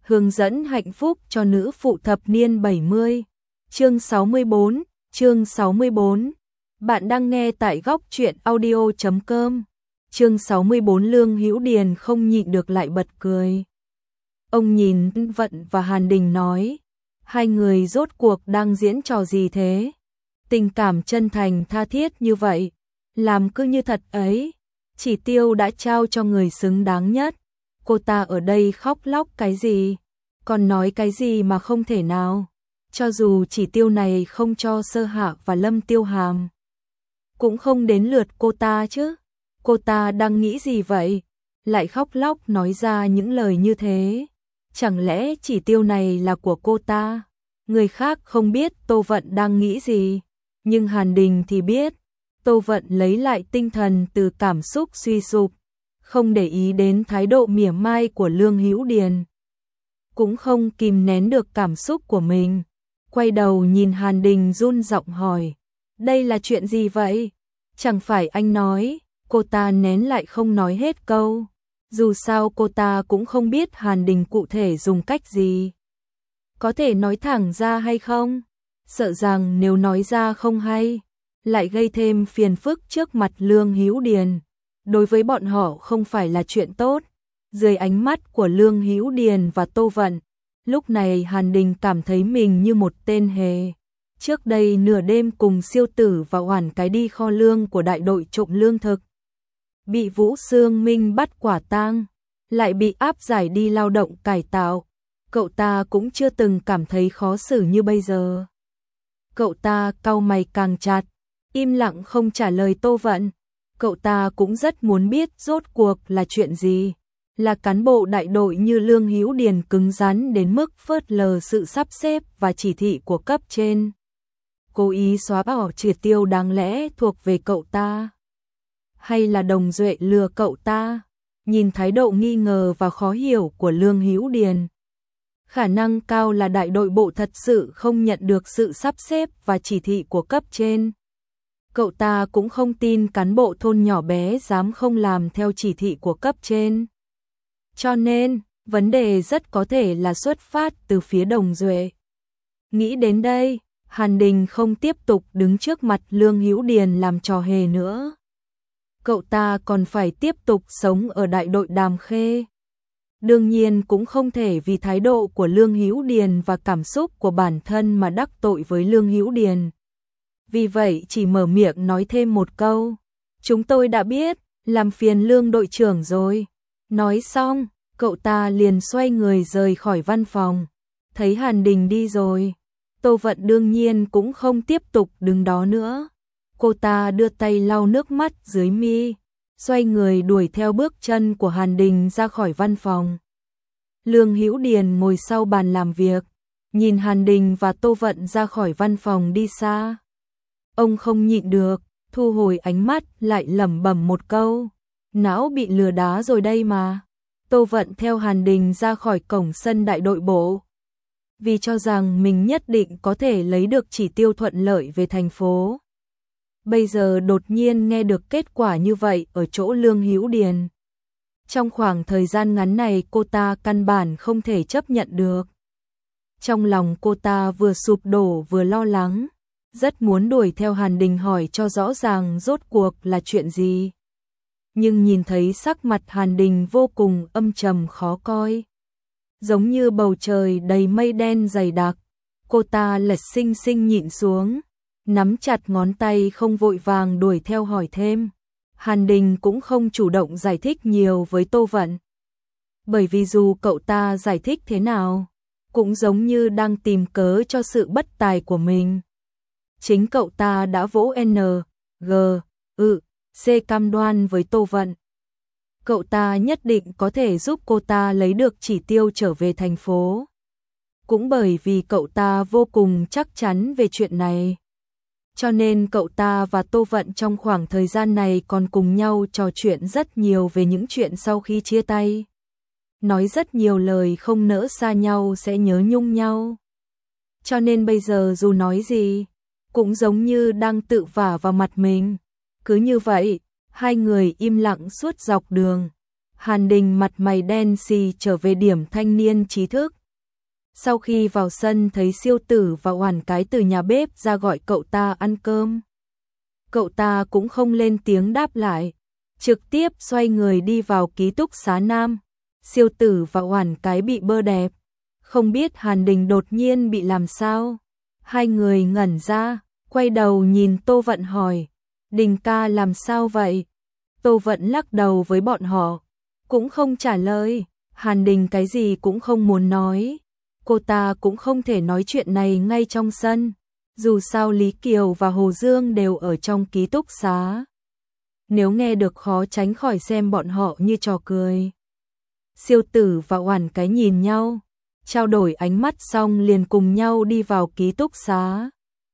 hướng dẫn hạnh phúc cho nữ phụ thập niên 70. Chương 64, chương 64. Bạn đang nghe tại góc truyện audio.com. Chương 64 Lương Hữu Điền không nhịn được lại bật cười. Ông nhìn Vận và Hàn Đình nói, hai người rốt cuộc đang diễn trò gì thế? Tình cảm chân thành tha thiết như vậy, làm cứ như thật ấy. Chỉ tiêu đã trao cho người xứng đáng nhất. Cô ta ở đây khóc lóc cái gì? Còn nói cái gì mà không thể nào? Cho dù chỉ tiêu này không cho Sơ Hạ và Lâm Tiêu Hàm, cũng không đến lượt cô ta chứ. Cô ta đang nghĩ gì vậy? Lại khóc lóc nói ra những lời như thế. Chẳng lẽ chỉ tiêu này là của cô ta? Người khác không biết Tô Vận đang nghĩ gì, nhưng Hàn Đình thì biết. Tô Vận lấy lại tinh thần từ cảm xúc suy sụp, không để ý đến thái độ mỉa mai của Lương Hữu Điền, cũng không kìm nén được cảm xúc của mình. Quay đầu nhìn Hàn Đình run giọng hỏi, đây là chuyện gì vậy? Chẳng phải anh nói? Cô ta nén lại không nói hết câu. Dù sao cô ta cũng không biết Hàn Đình cụ thể dùng cách gì. Có thể nói thẳng ra hay không? Sợ rằng nếu nói ra không hay, lại gây thêm phiền phức trước mặt Lương Hữu Điền. Đối với bọn họ không phải là chuyện tốt. Dưới ánh mắt của Lương Hữu Điền và Tô Vận, lúc này Hàn Đình cảm thấy mình như một tên hề. Trước đây nửa đêm cùng Siêu Tử và Oản Cái đi kho lương của đại đội trộm lương thực, bị Vũ Sương Minh bắt quả tang, lại bị áp giải đi lao động cải tạo. Cậu ta cũng chưa từng cảm thấy khó xử như bây giờ. Cậu ta cau mày càng chặt, im lặng không trả lời Tô Vận. Cậu ta cũng rất muốn biết rốt cuộc là chuyện gì. Là cán bộ đại đội như Lương Hữu Điền cứng rắn đến mức phớt lờ sự sắp xếp và chỉ thị của cấp trên, cố ý xóa bỏ chỉ tiêu đáng lẽ thuộc về cậu ta. Hay là Đồng Duệ lừa cậu ta? Nhìn thái độ nghi ngờ và khó hiểu của Lương Hữu Điền, khả năng cao là đại đội bộ thật sự không nhận được sự sắp xếp và chỉ thị của cấp trên. Cậu ta cũng không tin cán bộ thôn nhỏ bé dám không làm theo chỉ thị của cấp trên. Cho nên, vấn đề rất có thể là xuất phát từ phía Đồng Duệ. Nghĩ đến đây, Hàn Đình không tiếp tục đứng trước mặt Lương Hữu Điền làm trò hề nữa. Cậu ta còn phải tiếp tục sống ở đại đội Đàm Khê. Đương nhiên cũng không thể vì thái độ của Lương Hữu Điền và cảm xúc của bản thân mà đắc tội với Lương Hữu Điền. Vì vậy chỉ mở miệng nói thêm một câu, chúng tôi đã biết, làm phiền Lương đội trưởng rồi. Nói xong, cậu ta liền xoay người rời khỏi văn phòng. Thấy Hàn Đình đi rồi, Tô Vận đương nhiên cũng không tiếp tục đứng đó nữa. Cô ta đưa tay lau nước mắt dưới mi, xoay người đuổi theo bước chân của Hàn Đình ra khỏi văn phòng. Lương Hữu Điền ngồi sau bàn làm việc, nhìn Hàn Đình và Tô Vận ra khỏi văn phòng đi xa. Ông không nhịn được, thu hồi ánh mắt lại lẩm bẩm một câu, não bị lừa đá rồi đây mà. Tô Vận theo Hàn Đình ra khỏi cổng sân đại đội bộ, vì cho rằng mình nhất định có thể lấy được chỉ tiêu thuận lợi về thành phố. Bây giờ đột nhiên nghe được kết quả như vậy ở chỗ Lương Hữu Điền. Trong khoảng thời gian ngắn này cô ta căn bản không thể chấp nhận được. Trong lòng cô ta vừa sụp đổ vừa lo lắng, rất muốn đuổi theo Hàn Đình hỏi cho rõ ràng rốt cuộc là chuyện gì. Nhưng nhìn thấy sắc mặt Hàn Đình vô cùng âm trầm khó coi, giống như bầu trời đầy mây đen dày đặc, cô ta lật sinh sinh nhịn xuống, nắm chặt ngón tay không vội vàng đuổi theo hỏi thêm. Hàn Đình cũng không chủ động giải thích nhiều với Tô Vận, bởi vì dù cậu ta giải thích thế nào, cũng giống như đang tìm cớ cho sự bất tài của mình. Chính cậu ta đã vỗ C cam đoan với Tô Vận. Cậu ta nhất định có thể giúp cô ta lấy được chỉ tiêu trở về thành phố. Cũng bởi vì cậu ta vô cùng chắc chắn về chuyện này, cho nên cậu ta và Tô Vận trong khoảng thời gian này còn cùng nhau trò chuyện rất nhiều về những chuyện sau khi chia tay. Nói rất nhiều lời không nỡ xa nhau sẽ nhớ nhung nhau. Cho nên bây giờ dù nói gì, cũng giống như đang tự vả vào mặt mình. Cứ như vậy, hai người im lặng suốt dọc đường. Hàn Đình mặt mày đen xì trở về điểm thanh niên trí thức. Sau khi vào sân thấy Siêu Tử và Oản Cái từ nhà bếp ra gọi cậu ta ăn cơm. Cậu ta cũng không lên tiếng đáp lại, trực tiếp xoay người đi vào ký túc xá nam. Siêu Tử và Oản Cái bị bơ đẹp, không biết Hàn Đình đột nhiên bị làm sao. Hai người ngẩn ra, quay đầu nhìn Tô Vận hỏi, Đình ca làm sao vậy? Tô Vận lắc đầu với bọn họ, cũng không trả lời. Hàn Đình cái gì cũng không muốn nói. Cô ta cũng không thể nói chuyện này ngay trong sân. Dù sao Lý Kiều và Hồ Dương đều ở trong ký túc xá. Nếu nghe được khó tránh khỏi xem bọn họ như trò cười. Siêu Tử và Oản Cái nhìn nhau, trao đổi ánh mắt xong liền cùng nhau đi vào ký túc xá.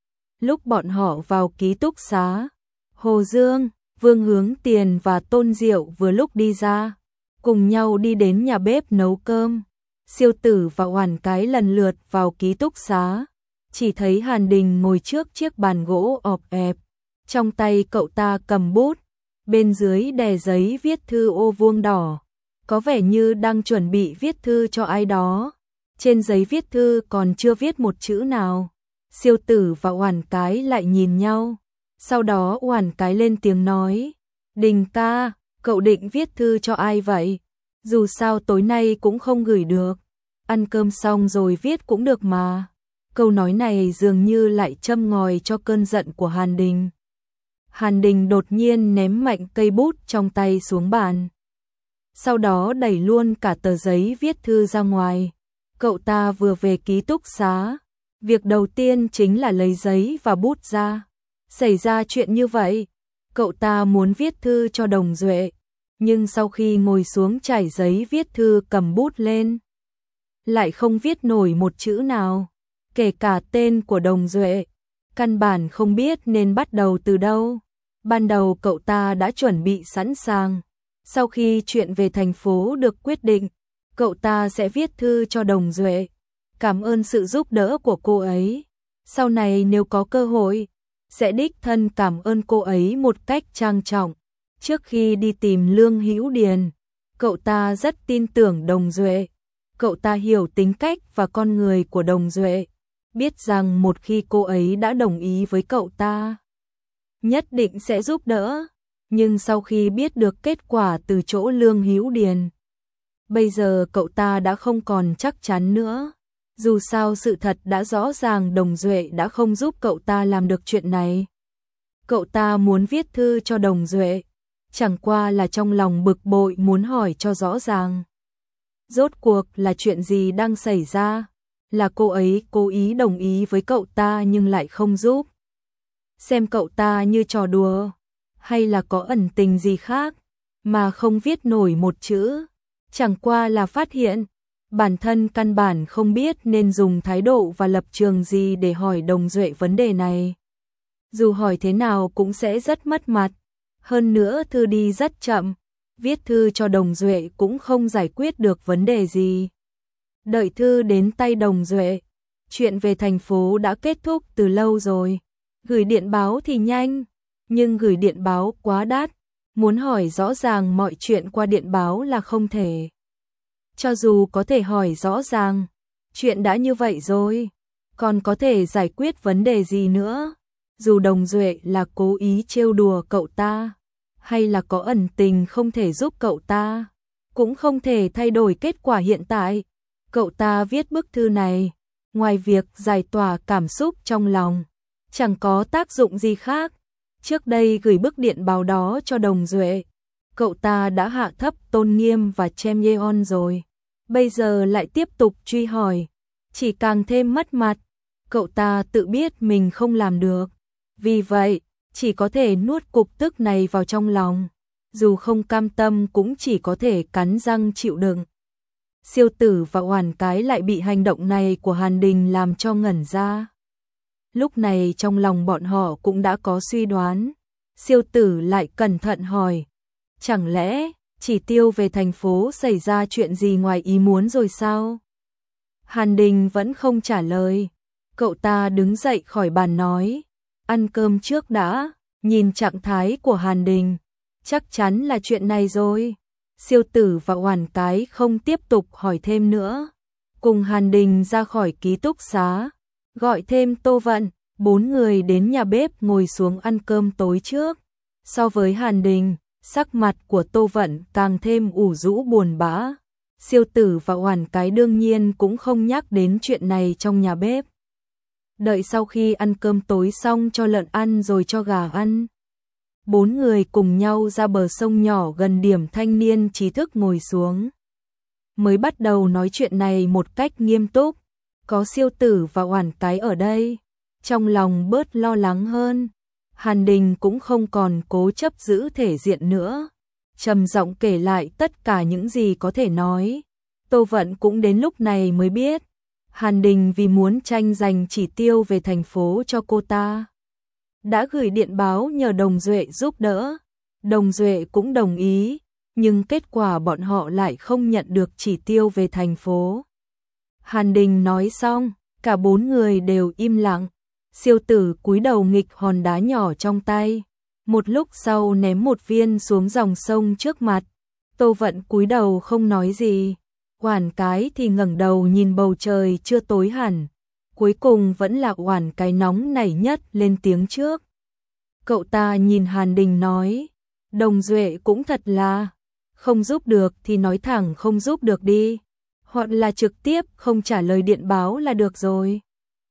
Lúc bọn họ vào ký túc xá, Hồ Dương, Vương Hướng Tiền và Tôn Diệu vừa lúc đi ra, cùng nhau đi đến nhà bếp nấu cơm. Siêu Tử và Oản Cái lần lượt vào ký túc xá, chỉ thấy Hàn Đình ngồi trước chiếc bàn gỗ ọp ẹp, trong tay cậu ta cầm bút, bên dưới đè giấy viết thư ô vuông đỏ, có vẻ như đang chuẩn bị viết thư cho ai đó. Trên giấy viết thư còn chưa viết một chữ nào. Siêu Tử và Oản Cái lại nhìn nhau, sau đó Oản Cái lên tiếng nói, Đình ca, cậu định viết thư cho ai vậy? Dù sao tối nay cũng không gửi được, ăn cơm xong rồi viết cũng được mà. Câu nói này dường như lại châm ngòi cho cơn giận của Hàn Đình. Hàn Đình đột nhiên ném mạnh cây bút trong tay xuống bàn, sau đó đẩy luôn cả tờ giấy viết thư ra ngoài. Cậu ta vừa về ký túc xá, việc đầu tiên chính là lấy giấy và bút ra. Xảy ra chuyện như vậy, cậu ta muốn viết thư cho Đồng Duệ, nhưng sau khi ngồi xuống trải giấy viết thư cầm bút lên, lại không viết nổi một chữ nào, kể cả tên của Đồng Duệ. Căn bản không biết nên bắt đầu từ đâu. Ban đầu cậu ta đã chuẩn bị sẵn sàng, sau khi chuyện về thành phố được quyết định, cậu ta sẽ viết thư cho Đồng Duệ, cảm ơn sự giúp đỡ của cô ấy. Sau này nếu có cơ hội, sẽ đích thân cảm ơn cô ấy một cách trang trọng. Trước khi đi tìm Lương Hữu Điền, cậu ta rất tin tưởng Đồng Duệ. Cậu ta hiểu tính cách và con người của Đồng Duệ, biết rằng một khi cô ấy đã đồng ý với cậu ta, nhất định sẽ giúp đỡ. Nhưng sau khi biết được kết quả từ chỗ Lương Hữu Điền, bây giờ cậu ta đã không còn chắc chắn nữa. Dù sao sự thật đã rõ ràng Đồng Duệ đã không giúp cậu ta làm được chuyện này. Cậu ta muốn viết thư cho Đồng Duệ, chẳng qua là trong lòng bực bội muốn hỏi cho rõ ràng. Rốt cuộc là chuyện gì đang xảy ra? Là cô ấy cố ý đồng ý với cậu ta nhưng lại không giúp? Xem cậu ta như trò đùa? Hay là có ẩn tình gì khác mà không viết nổi một chữ? Chẳng qua là phát hiện bản thân căn bản không biết nên dùng thái độ và lập trường gì để hỏi Đồng Duệ vấn đề này. Dù hỏi thế nào cũng sẽ rất mất mặt. Hơn nữa thư đi rất chậm, viết thư cho Đồng Duệ cũng không giải quyết được vấn đề gì. Đợi thư đến tay Đồng Duệ, chuyện về thành phố đã kết thúc từ lâu rồi. Gửi điện báo thì nhanh, nhưng gửi điện báo quá đắt, muốn hỏi rõ ràng mọi chuyện qua điện báo là không thể. Cho dù có thể hỏi rõ ràng, chuyện đã như vậy rồi, còn có thể giải quyết vấn đề gì nữa? Dù Đồng Duệ là cố ý trêu đùa cậu ta, hay là có ẩn tình không thể giúp cậu ta, cũng không thể thay đổi kết quả hiện tại. Cậu ta viết bức thư này, ngoài việc giải tỏa cảm xúc trong lòng, chẳng có tác dụng gì khác. Trước đây gửi bức điện báo đó cho Đồng Duệ, cậu ta đã hạ thấp tôn nghiêm và Chem Yeon rồi. Bây giờ lại tiếp tục truy hỏi, chỉ càng thêm mất mặt. Cậu ta tự biết mình không làm được, vì vậy chỉ có thể nuốt cục tức này vào trong lòng. Dù không cam tâm cũng chỉ có thể cắn răng chịu đựng. Siêu Tử và Oản Cái lại bị hành động này của Hàn Đình làm cho ngẩn ra. Lúc này trong lòng bọn họ cũng đã có suy đoán. Siêu Tử lại cẩn thận hỏi, chẳng lẽ Chỉ Tiêu về thành phố xảy ra chuyện gì ngoài ý muốn rồi sao? Hàn Đình vẫn không trả lời. Cậu ta đứng dậy khỏi bàn nói, ăn cơm trước đã. Nhìn trạng thái của Hàn Đình, chắc chắn là chuyện này rồi. Siêu Tử và Oản Cái không tiếp tục hỏi thêm nữa, cùng Hàn Đình ra khỏi ký túc xá, gọi thêm Tô Vận, 4 người đến nhà bếp ngồi xuống ăn cơm tối trước. So với Hàn Đình, sắc mặt của Tô Vận càng thêm ủ rũ buồn bã. Siêu Tử và Oản Cái đương nhiên cũng không nhắc đến chuyện này trong nhà bếp. Đợi sau khi ăn cơm tối xong cho lợn ăn rồi cho gà ăn, 4 người cùng nhau ra bờ sông nhỏ gần điểm thanh niên trí thức ngồi xuống. Mới bắt đầu nói chuyện này một cách nghiêm túc, có Siêu Tử và Oản Cái ở đây, trong lòng bớt lo lắng hơn. Hàn Đình cũng không còn cố chấp giữ thể diện nữa, trầm giọng kể lại tất cả những gì có thể nói. Tô Vận cũng đến lúc này mới biết, Hàn Đình vì muốn tranh giành chỉ tiêu về thành phố cho cô ta, đã gửi điện báo nhờ Đồng Duệ giúp đỡ. Đồng Duệ cũng đồng ý, nhưng kết quả bọn họ lại không nhận được chỉ tiêu về thành phố. Hàn Đình nói xong, cả 4 người đều im lặng. Siêu Tử cúi đầu nghịch hòn đá nhỏ trong tay, một lúc sau ném một viên xuống dòng sông trước mặt. Tô Vận cúi đầu không nói gì, Oản Cái thì ngẩng đầu nhìn bầu trời chưa tối hẳn. Cuối cùng vẫn là Oản Cái nóng nảy nhất lên tiếng trước. Cậu ta nhìn Hàn Đình nói, Đồng Duệ cũng thật là, không giúp được thì nói thẳng không giúp được đi, hoặc là trực tiếp không trả lời điện báo là được rồi.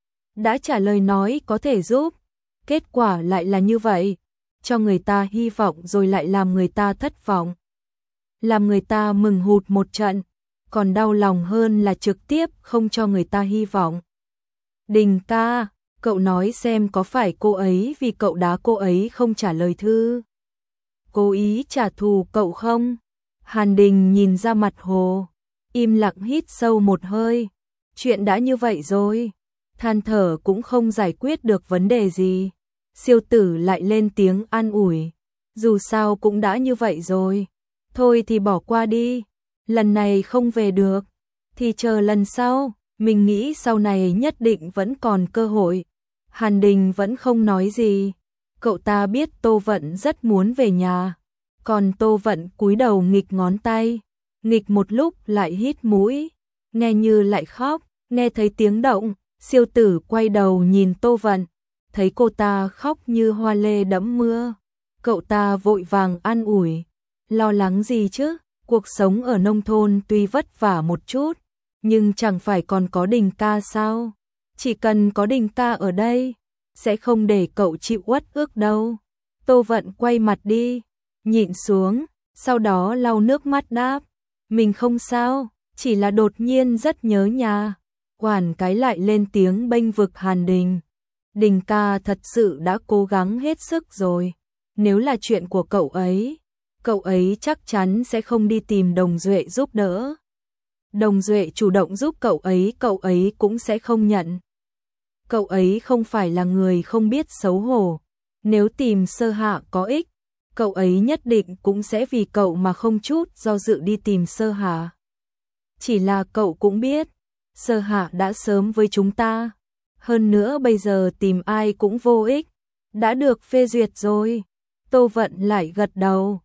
Đã trả lời nói có thể giúp, kết quả lại là như vậy, cho người ta hy vọng rồi lại làm người ta thất vọng, làm người ta mừng hụt một trận, còn đau lòng hơn là trực tiếp không cho người ta hy vọng. Đình ca, cậu nói xem có phải cô ấy vì cậu đá cô ấy không trả lời thư, cố ý trả thù cậu không? Hàn Đình nhìn ra mặt hồ, im lặng hít sâu một hơi. Chuyện đã như vậy rồi, than thở cũng không giải quyết được vấn đề gì. Siêu Tử lại lên tiếng an ủi, dù sao cũng đã như vậy rồi, thôi thì bỏ qua đi, lần này không về được thì chờ lần sau, mình nghĩ sau này nhất định vẫn còn cơ hội. Hàn Đình vẫn không nói gì, cậu ta biết Tô Vận rất muốn về nhà, còn Tô Vận cúi đầu nghịch ngón tay, nghịch một lúc lại hít mũi, nghe như lại khóc. Nghe thấy tiếng động, Siêu Tử quay đầu nhìn Tô Vận, thấy cô ta khóc như hoa lê đẫm mưa. Cậu ta vội vàng an ủi, lo lắng gì chứ, cuộc sống ở nông thôn tuy vất vả một chút, nhưng chẳng phải còn có Đình ca sao? Chỉ cần có Đình ca ở đây, sẽ không để cậu chịu uất ức đâu. Tô Vận quay mặt đi, nhịn xuống, sau đó lau nước mắt đáp, mình không sao, chỉ là đột nhiên rất nhớ nhà. Oản Cái lại lên tiếng bênh vực Hàn Đình, Đình ca thật sự đã cố gắng hết sức rồi, nếu là chuyện của cậu ấy chắc chắn sẽ không đi tìm Đồng Duệ giúp đỡ. Đồng Duệ chủ động giúp cậu ấy cũng sẽ không nhận. Cậu ấy không phải là người không biết xấu hổ, nếu tìm Sơ Hạ có ích, cậu ấy nhất định cũng sẽ vì cậu mà không chút do dự đi tìm Sơ Hạ. Chỉ là cậu cũng biết, Sơ Hạ đã sớm với chúng ta, hơn nữa bây giờ tìm ai cũng vô ích, đã được phê duyệt rồi. Tô Vận lại gật đầu,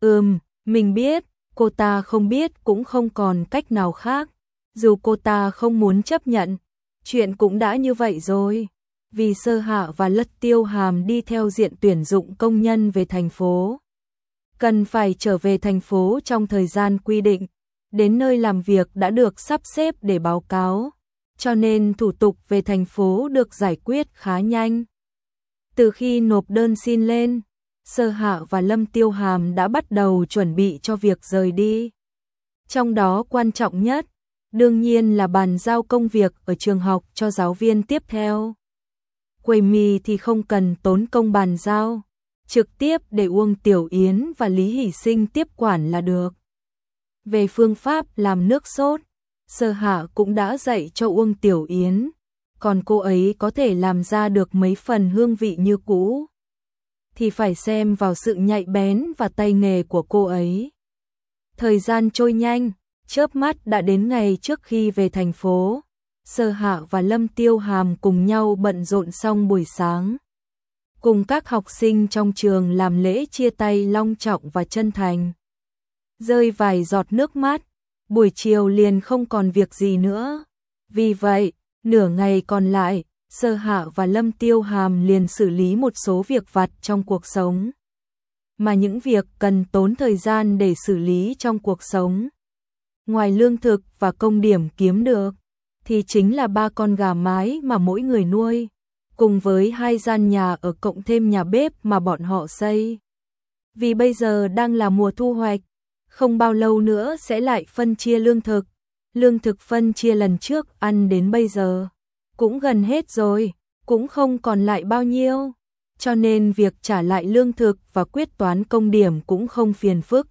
mình biết, cô ta không biết cũng không còn cách nào khác, dù cô ta không muốn chấp nhận, chuyện cũng đã như vậy rồi. Vì Sơ Hạ và Lật Tiêu Hàm đi theo diện tuyển dụng công nhân về thành phố, cần phải trở về thành phố trong thời gian quy định, đến nơi làm việc đã được sắp xếp để báo cáo, cho nên thủ tục về thành phố được giải quyết khá nhanh. Từ khi nộp đơn xin lên, Sơ Hạ và Lâm Tiêu Hàm đã bắt đầu chuẩn bị cho việc rời đi. Trong đó quan trọng nhất, đương nhiên là bàn giao công việc ở trường học cho giáo viên tiếp theo. Quầy mì thì không cần tốn công bàn giao, trực tiếp để Uông Tiểu Yến và Lý Hỷ Sinh tiếp quản là được. Về phương pháp làm nước sốt, Sơ Hạ cũng đã dạy cho Uông Tiểu Yến, còn cô ấy có thể làm ra được mấy phần hương vị như cũ, thì phải xem vào sự nhạy bén và tay nghề của cô ấy. Thời gian trôi nhanh, chớp mắt đã đến ngày trước khi về thành phố. Sơ Hạ và Lâm Tiêu Hàm cùng nhau bận rộn xong buổi sáng, cùng các học sinh trong trường làm lễ chia tay long trọng và chân thành. rơi vài giọt nước mắt, buổi chiều liền không còn việc gì nữa. Vì vậy, nửa ngày còn lại, Sơ Hạ và Lâm Tiêu Hàm liền xử lý một số việc vặt trong cuộc sống. Mà những việc cần tốn thời gian để xử lý trong cuộc sống, ngoài lương thực và công điểm kiếm được, thì chính là 3 con gà mái mà mỗi người nuôi, cùng với 2 gian nhà ở cộng thêm nhà bếp mà bọn họ xây. Vì bây giờ đang là mùa thu hoạch, không bao lâu nữa sẽ lại phân chia lương thực. Lương thực phân chia lần trước ăn đến bây giờ cũng gần hết rồi, cũng không còn lại bao nhiêu. Cho nên việc trả lại lương thực và quyết toán công điểm cũng không phiền phức.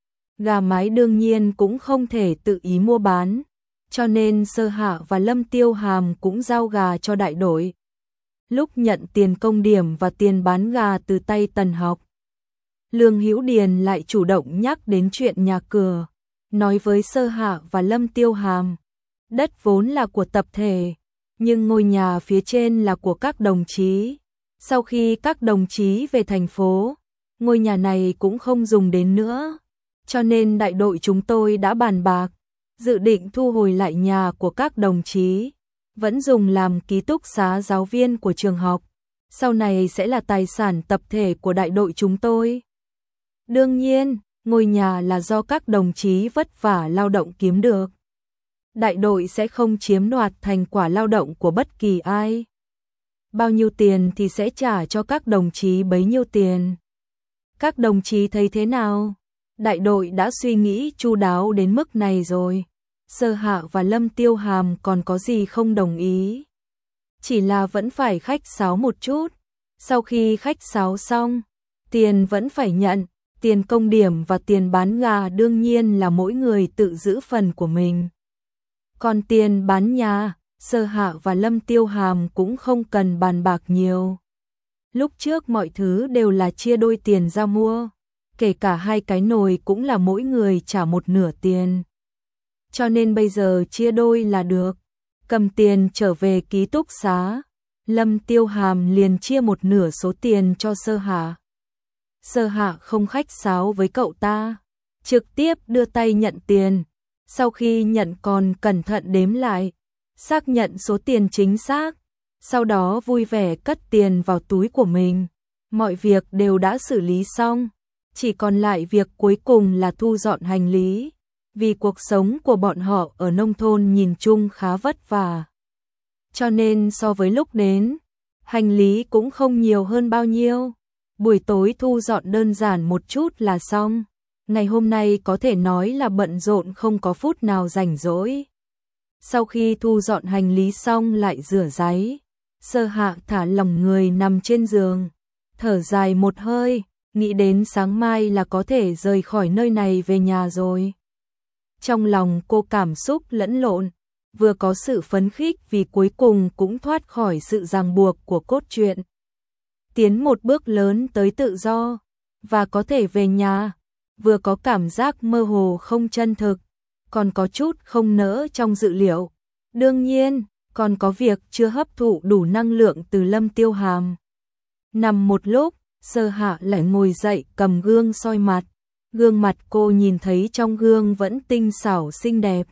Gà mái đương nhiên cũng không thể tự ý mua bán, cho nên Sơ Hạ và Lâm Tiêu Hàm cũng giao gà cho đại đội. Lúc nhận tiền công điểm và tiền bán gà từ tay Tần Học, Lương Hữu Điền lại chủ động nhắc đến chuyện nhà cửa, nói với Sơ Hạ và Lâm Tiêu Hàm, đất vốn là của tập thể, nhưng ngôi nhà phía trên là của các đồng chí. Sau khi các đồng chí về thành phố, ngôi nhà này cũng không dùng đến nữa, cho nên đại đội chúng tôi đã bàn bạc, dự định thu hồi lại nhà của các đồng chí, vẫn dùng làm ký túc xá giáo viên của trường học, sau này sẽ là tài sản tập thể của đại đội chúng tôi. Đương nhiên, ngôi nhà là do các đồng chí vất vả lao động kiếm được. Đại đội sẽ không chiếm đoạt thành quả lao động của bất kỳ ai. Bao nhiêu tiền thì sẽ trả cho các đồng chí bấy nhiêu tiền. Các đồng chí thấy thế nào? Đại đội đã suy nghĩ chu đáo đến mức này rồi. Sơ Hạ và Lâm Tiêu Hàm còn có gì không đồng ý. Chỉ là vẫn phải khách sáo một chút. Sau khi khách sáo xong, tiền vẫn phải nhận. Tiền công điểm và tiền bán gà đương nhiên là mỗi người tự giữ phần của mình. Còn tiền bán nhà, Sơ Hạ và Lâm Tiêu Hàm cũng không cần bàn bạc nhiều. Lúc trước mọi thứ đều là chia đôi tiền ra mua, kể cả 2 cái nồi cũng là mỗi người trả 1/2 tiền. Cho nên bây giờ chia đôi là được. Cầm tiền trở về ký túc xá, Lâm Tiêu Hàm liền chia 1/2 số tiền cho Sơ Hạ. Sơ Hạ không khách sáo với cậu ta, trực tiếp đưa tay nhận tiền. Sau khi nhận còn cẩn thận đếm lại, xác nhận số tiền chính xác, sau đó vui vẻ cất tiền vào túi của mình. Mọi việc đều đã xử lý xong, chỉ còn lại việc cuối cùng là thu dọn hành lý, vì cuộc sống của bọn họ ở nông thôn nhìn chung khá vất vả. Cho nên so với lúc đến, hành lý cũng không nhiều hơn bao nhiêu. Buổi tối thu dọn đơn giản một chút là xong. Ngày hôm nay có thể nói là bận rộn không có phút nào rảnh rỗi. Sau khi thu dọn hành lý xong lại rửa ráy, Sơ Hạ thả lỏng người nằm trên giường, thở dài một hơi, nghĩ đến sáng mai là có thể rời khỏi nơi này về nhà rồi. Trong lòng cô cảm xúc lẫn lộn, vừa có sự phấn khích vì cuối cùng cũng thoát khỏi sự ràng buộc của cốt truyện, tiến một bước lớn tới tự do và có thể về nhà, vừa có cảm giác mơ hồ không chân thực, còn có chút không nỡ trong dự liệu. Đương nhiên, còn có việc chưa hấp thụ đủ năng lượng từ Lâm Tiêu Hàm. Nằm một lúc, Sơ Hạ lại ngồi dậy cầm gương soi mặt. Gương mặt cô nhìn thấy trong gương vẫn tinh xảo xinh đẹp,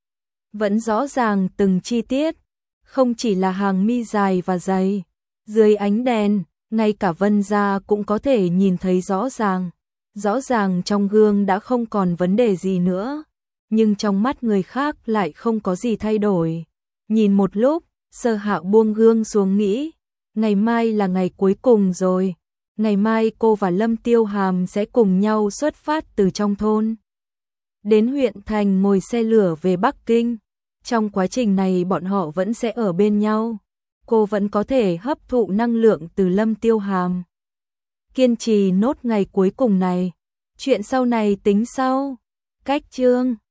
vẫn rõ ràng từng chi tiết, không chỉ là hàng mi dài và dày. Dưới ánh đèn, ngay cả Vân Gia cũng có thể nhìn thấy rõ ràng. Rõ ràng trong gương đã không còn vấn đề gì nữa, nhưng trong mắt người khác lại không có gì thay đổi. Nhìn một lúc, Sơ Hạ buông gương xuống nghĩ, ngày mai là ngày cuối cùng rồi. Ngày mai cô và Lâm Tiêu Hàm sẽ cùng nhau xuất phát từ trong thôn đến huyện thành, ngồi xe lửa về Bắc Kinh. Trong quá trình này bọn họ vẫn sẽ ở bên nhau. Cô vẫn có thể hấp thụ năng lượng từ Lâm Tiêu Hàm. Kiên trì nốt ngày cuối cùng này. Chuyện sau này tính sau. Cách chương